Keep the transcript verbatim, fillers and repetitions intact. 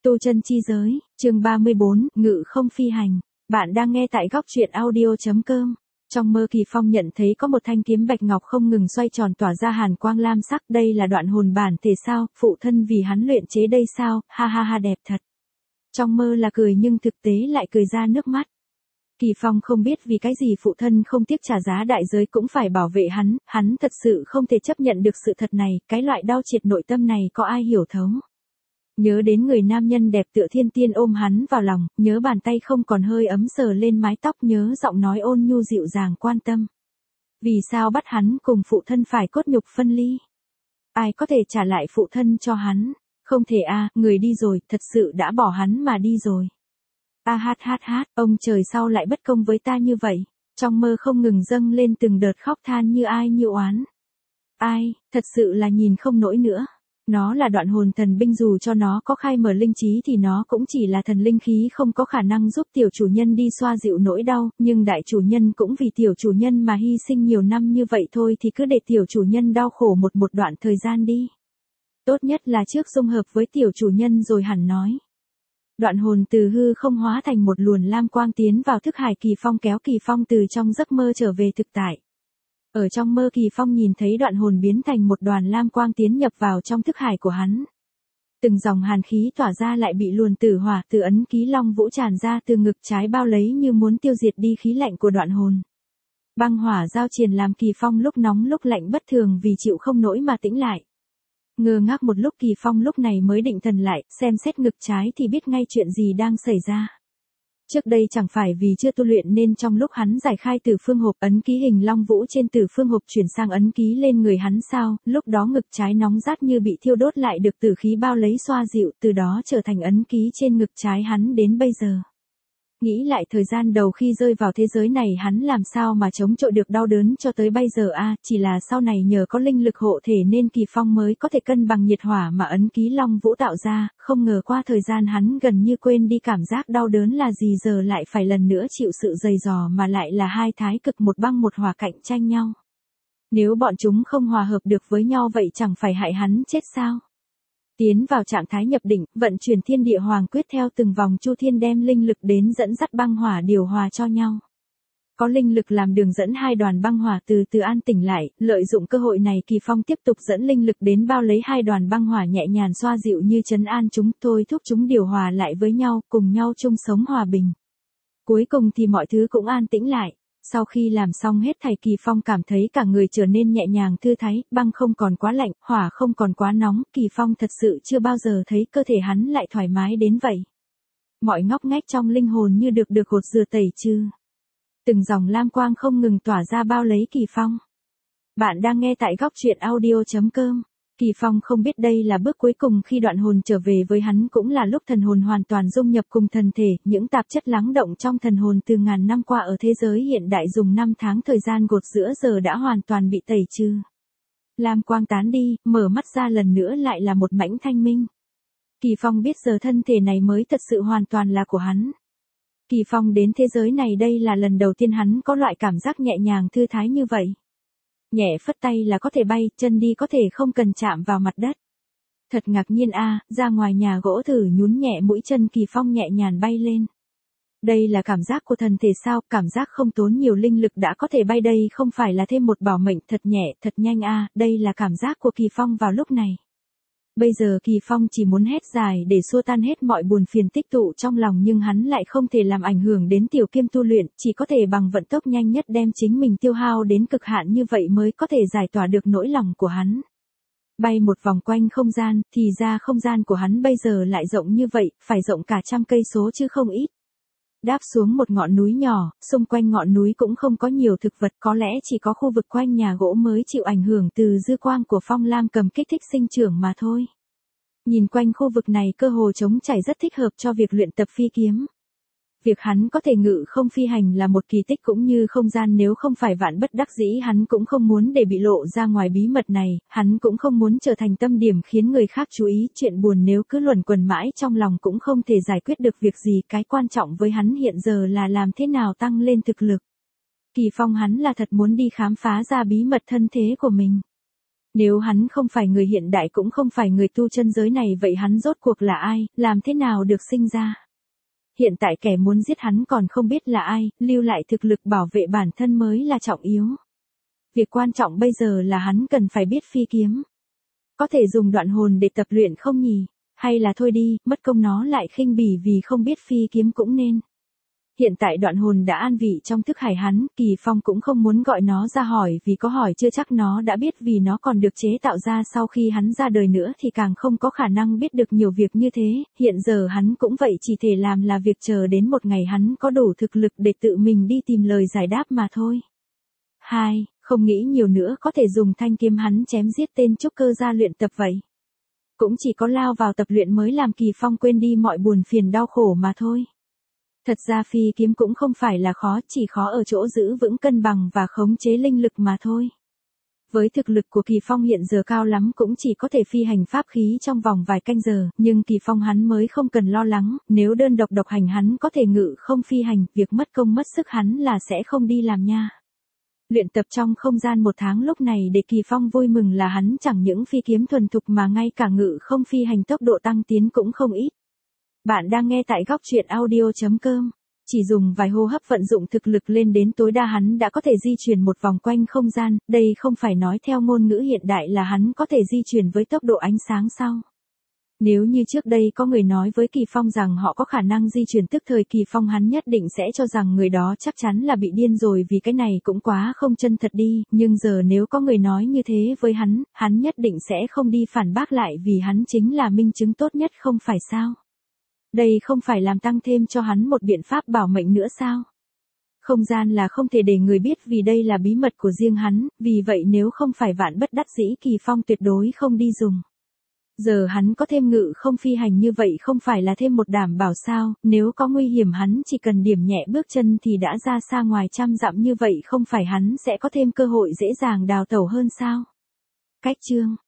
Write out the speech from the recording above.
Tu chân chi giới, chương ba mươi bốn, ngự không phi hành. Bạn đang nghe tại góc truyện audio.com. Trong mơ Kỳ Phong nhận thấy có một thanh kiếm bạch ngọc không ngừng xoay tròn tỏa ra hàn quang lam sắc. Đây là đoạn hồn bản thể sao, phụ thân vì hắn luyện chế đây sao, ha ha ha đẹp thật. Trong mơ là cười nhưng thực tế lại cười ra nước mắt. Kỳ Phong không biết vì cái gì phụ thân không tiếc trả giá đại giới cũng phải bảo vệ hắn, hắn thật sự không thể chấp nhận được sự thật này, cái loại đau triệt nội tâm này có ai hiểu thấu. Nhớ đến người nam nhân đẹp tựa thiên tiên ôm hắn vào lòng, nhớ bàn tay không còn hơi ấm sờ lên mái tóc, nhớ giọng nói ôn nhu dịu dàng quan tâm. Vì sao bắt hắn cùng phụ thân phải cốt nhục phân ly? Ai có thể trả lại phụ thân cho hắn? Không thể a, người đi rồi, thật sự đã bỏ hắn mà đi rồi. A hát hát hát, ông trời sao lại bất công với ta như vậy? Trong mơ không ngừng dâng lên từng đợt khóc than như ai như oán. Ai, thật sự là nhìn không nổi nữa. Nó là đoạn hồn thần binh, dù cho nó có khai mở linh trí thì nó cũng chỉ là thần linh khí, không có khả năng giúp tiểu chủ nhân đi xoa dịu nỗi đau, nhưng đại chủ nhân cũng vì tiểu chủ nhân mà hy sinh nhiều năm như vậy thôi thì cứ để tiểu chủ nhân đau khổ một một đoạn thời gian đi. Tốt nhất là trước dung hợp với tiểu chủ nhân rồi hẳn nói. Đoạn hồn từ hư không hóa thành một luồn lam quang tiến vào thức hải Kỳ Phong, kéo Kỳ Phong từ trong giấc mơ trở về thực tại. Ở trong mơ Kỳ Phong nhìn thấy đoạn hồn biến thành một đoàn lam quang tiến nhập vào trong thức hải của hắn. Từng dòng hàn khí tỏa ra lại bị luồn tử hỏa từ ấn ký long vũ tràn ra từ ngực trái bao lấy như muốn tiêu diệt đi khí lạnh của đoạn hồn. Băng hỏa giao triền làm Kỳ Phong lúc nóng lúc lạnh bất thường vì chịu không nổi mà tĩnh lại. Ngơ ngác một lúc Kỳ Phong lúc này mới định thần lại, xem xét ngực trái thì biết ngay chuyện gì đang xảy ra. Trước đây chẳng phải vì chưa tu luyện nên trong lúc hắn giải khai tử phương hộp, ấn ký hình long vũ trên tử phương hộp chuyển sang ấn ký lên người hắn sao, lúc đó ngực trái nóng rát như bị thiêu đốt lại được tử khí bao lấy xoa dịu, từ đó trở thành ấn ký trên ngực trái hắn đến bây giờ. Nghĩ lại thời gian đầu khi rơi vào thế giới này hắn làm sao mà chống chọi được đau đớn cho tới bây giờ a à, chỉ là sau này nhờ có linh lực hộ thể nên Kỳ Phong mới có thể cân bằng nhiệt hỏa mà ấn ký long vũ tạo ra, không ngờ qua thời gian hắn gần như quên đi cảm giác đau đớn là gì, giờ lại phải lần nữa chịu sự dày dò mà lại là hai thái cực một băng một hỏa cạnh tranh nhau. Nếu bọn chúng không hòa hợp được với nhau vậy chẳng phải hại hắn chết sao? Tiến vào trạng thái nhập định, vận chuyển thiên địa hoàng quyết theo từng vòng chu thiên đem linh lực đến dẫn dắt băng hỏa điều hòa cho nhau. Có linh lực làm đường dẫn hai đoàn băng hỏa từ từ an tỉnh lại, lợi dụng cơ hội này Kỳ Phong tiếp tục dẫn linh lực đến bao lấy hai đoàn băng hỏa nhẹ nhàng xoa dịu như trấn an chúng, thôi thúc chúng điều hòa lại với nhau, cùng nhau chung sống hòa bình. Cuối cùng thì mọi thứ cũng an tĩnh lại. Sau khi làm xong hết thảy Kỳ Phong cảm thấy cả người trở nên nhẹ nhàng thư thái, băng không còn quá lạnh, hỏa không còn quá nóng, Kỳ Phong thật sự chưa bao giờ thấy cơ thể hắn lại thoải mái đến vậy. Mọi ngóc ngách trong linh hồn như được được gột rửa tẩy trừ. Từng dòng lam quang không ngừng tỏa ra bao lấy Kỳ Phong. Bạn đang nghe tại góc truyện audio.com. Kỳ Phong không biết đây là bước cuối cùng khi đoạn hồn trở về với hắn, cũng là lúc thần hồn hoàn toàn dung nhập cùng thần thể, những tạp chất lắng động trong thần hồn từ ngàn năm qua ở thế giới hiện đại dùng năm tháng thời gian gột rửa giờ đã hoàn toàn bị tẩy trừ. Lam quang tán đi, mở mắt ra lần nữa lại là một mảnh thanh minh. Kỳ Phong biết giờ thân thể này mới thật sự hoàn toàn là của hắn. Kỳ Phong đến thế giới này đây là lần đầu tiên hắn có loại cảm giác nhẹ nhàng thư thái như vậy. Nhẹ phất tay là có thể bay, chân đi có thể không cần chạm vào mặt đất. Thật ngạc nhiên a, à, ra ngoài nhà gỗ thử nhún nhẹ mũi chân Kỳ Phong nhẹ nhàng bay lên. Đây là cảm giác của thần thể sao, cảm giác không tốn nhiều linh lực đã có thể bay, đây không phải là thêm một bảo mệnh, thật nhẹ, thật nhanh a, à, đây là cảm giác của Kỳ Phong vào lúc này. Bây giờ Kỳ Phong chỉ muốn hét dài để xua tan hết mọi buồn phiền tích tụ trong lòng, nhưng hắn lại không thể làm ảnh hưởng đến tiểu kiêm tu luyện, chỉ có thể bằng vận tốc nhanh nhất đem chính mình tiêu hao đến cực hạn, như vậy mới có thể giải tỏa được nỗi lòng của hắn. Bay một vòng quanh không gian, thì ra không gian của hắn bây giờ lại rộng như vậy, phải rộng cả trăm cây số chứ không ít. Đáp xuống một ngọn núi nhỏ, xung quanh ngọn núi cũng không có nhiều thực vật, có lẽ chỉ có khu vực quanh nhà gỗ mới chịu ảnh hưởng từ dư quang của phong lam cầm kích thích sinh trưởng mà thôi. Nhìn quanh khu vực này cơ hồ trống trải, rất thích hợp cho việc luyện tập phi kiếm. Việc hắn có thể ngự không phi hành là một kỳ tích cũng như không gian, nếu không phải vạn bất đắc dĩ hắn cũng không muốn để bị lộ ra ngoài bí mật này, hắn cũng không muốn trở thành tâm điểm khiến người khác chú ý, chuyện buồn nếu cứ luẩn quẩn mãi trong lòng cũng không thể giải quyết được việc gì, cái quan trọng với hắn hiện giờ là làm thế nào tăng lên thực lực. Kỳ Phong hắn là thật muốn đi khám phá ra bí mật thân thế của mình. Nếu hắn không phải người hiện đại cũng không phải người tu chân giới này vậy hắn rốt cuộc là ai, làm thế nào được sinh ra? Hiện tại kẻ muốn giết hắn còn không biết là ai, lưu lại thực lực bảo vệ bản thân mới là trọng yếu. Việc quan trọng bây giờ là hắn cần phải biết phi kiếm. Có thể dùng đoạn hồn để tập luyện không nhỉ? Hay là thôi đi, mất công nó lại khinh bỉ vì không biết phi kiếm cũng nên. Hiện tại đoạn hồn đã an vị trong thức hải hắn, Kỳ Phong cũng không muốn gọi nó ra hỏi vì có hỏi chưa chắc nó đã biết vì nó còn được chế tạo ra sau khi hắn ra đời nữa thì càng không có khả năng biết được nhiều việc như thế, hiện giờ hắn cũng vậy chỉ thể làm là việc chờ đến một ngày hắn có đủ thực lực để tự mình đi tìm lời giải đáp mà thôi. Hai, không nghĩ nhiều nữa có thể dùng thanh kiếm hắn chém giết tên trúc cơ ra luyện tập vậy. Cũng chỉ có lao vào tập luyện mới làm Kỳ Phong quên đi mọi buồn phiền đau khổ mà thôi. Thật ra phi kiếm cũng không phải là khó, chỉ khó ở chỗ giữ vững cân bằng và khống chế linh lực mà thôi. Với thực lực của Kỳ Phong hiện giờ cao lắm cũng chỉ có thể phi hành pháp khí trong vòng vài canh giờ, nhưng Kỳ Phong hắn mới không cần lo lắng, nếu đơn độc độc hành hắn có thể ngự không phi hành, việc mất công mất sức hắn là sẽ không đi làm nha. Luyện tập trong không gian một tháng lúc này để Kỳ Phong vui mừng là hắn chẳng những phi kiếm thuần thục mà ngay cả ngự không phi hành tốc độ tăng tiến cũng không ít. Bạn đang nghe tại góc truyện audio chấm com. Chỉ dùng vài hô hấp vận dụng thực lực lên đến tối đa hắn đã có thể di chuyển một vòng quanh không gian, đây không phải nói theo ngôn ngữ hiện đại là hắn có thể di chuyển với tốc độ ánh sáng sao. Nếu như trước đây có người nói với Kỳ Phong rằng họ có khả năng di chuyển tức thời Kỳ Phong hắn nhất định sẽ cho rằng người đó chắc chắn là bị điên rồi vì cái này cũng quá không chân thật đi, nhưng giờ nếu có người nói như thế với hắn, hắn nhất định sẽ không đi phản bác lại vì hắn chính là minh chứng tốt nhất không phải sao. Đây không phải làm tăng thêm cho hắn một biện pháp bảo mệnh nữa sao? Không gian là không thể để người biết vì đây là bí mật của riêng hắn, vì vậy nếu không phải vạn bất đắc dĩ Kỳ Phong tuyệt đối không đi dùng. Giờ hắn có thêm ngự không phi hành như vậy không phải là thêm một đảm bảo sao, nếu có nguy hiểm hắn chỉ cần điểm nhẹ bước chân thì đã ra xa ngoài trăm dặm như vậy không phải hắn sẽ có thêm cơ hội dễ dàng đào tẩu hơn sao? Cách chương